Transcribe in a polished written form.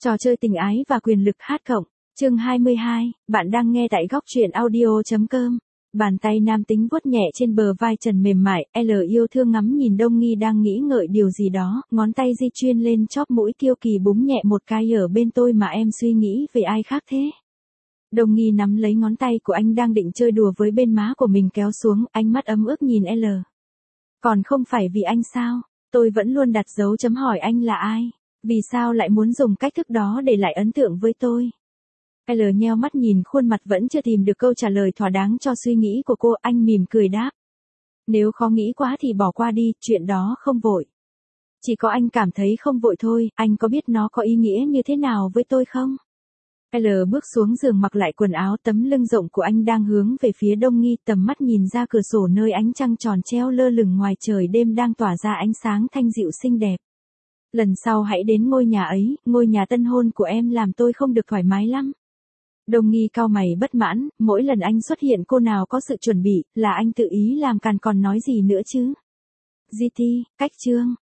Trò chơi tình ái và quyền lực hát cộng. Chương 22, bạn đang nghe tại góc truyện audio.com. Bàn tay nam tính vuốt nhẹ trên bờ vai Trần mềm mại, L yêu thương ngắm nhìn Đông Nghi đang nghĩ ngợi điều gì đó, ngón tay di chuyên lên chóp mũi kiêu kỳ búng nhẹ một cái ở bên tôi mà em suy nghĩ về ai khác thế. Đông Nghi nắm lấy ngón tay của anh đang định chơi đùa với bên má của mình kéo xuống, ánh mắt ấm ức nhìn L. Còn không phải vì anh sao? Tôi vẫn luôn đặt dấu chấm hỏi anh là ai? Vì sao lại muốn dùng cách thức đó để lại ấn tượng với tôi? L nheo mắt nhìn khuôn mặt vẫn chưa tìm được câu trả lời thỏa đáng cho suy nghĩ của cô, anh mỉm cười đáp. Nếu khó nghĩ quá thì bỏ qua đi, chuyện đó không vội. Chỉ có anh cảm thấy không vội thôi, anh có biết nó có ý nghĩa như thế nào với tôi không? L bước xuống giường mặc lại quần áo, tấm lưng rộng của anh đang hướng về phía Đông Nghi, tầm mắt nhìn ra cửa sổ nơi ánh trăng tròn treo lơ lửng ngoài trời đêm đang tỏa ra ánh sáng thanh dịu xinh đẹp. Lần sau hãy đến ngôi nhà ấy, ngôi nhà tân hôn của em làm tôi không được thoải mái lắm. Đông Nghi cau mày bất mãn, mỗi lần anh xuất hiện cô nào có sự chuẩn bị, là anh tự ý làm càn còn nói gì nữa chứ. GT, cách chương.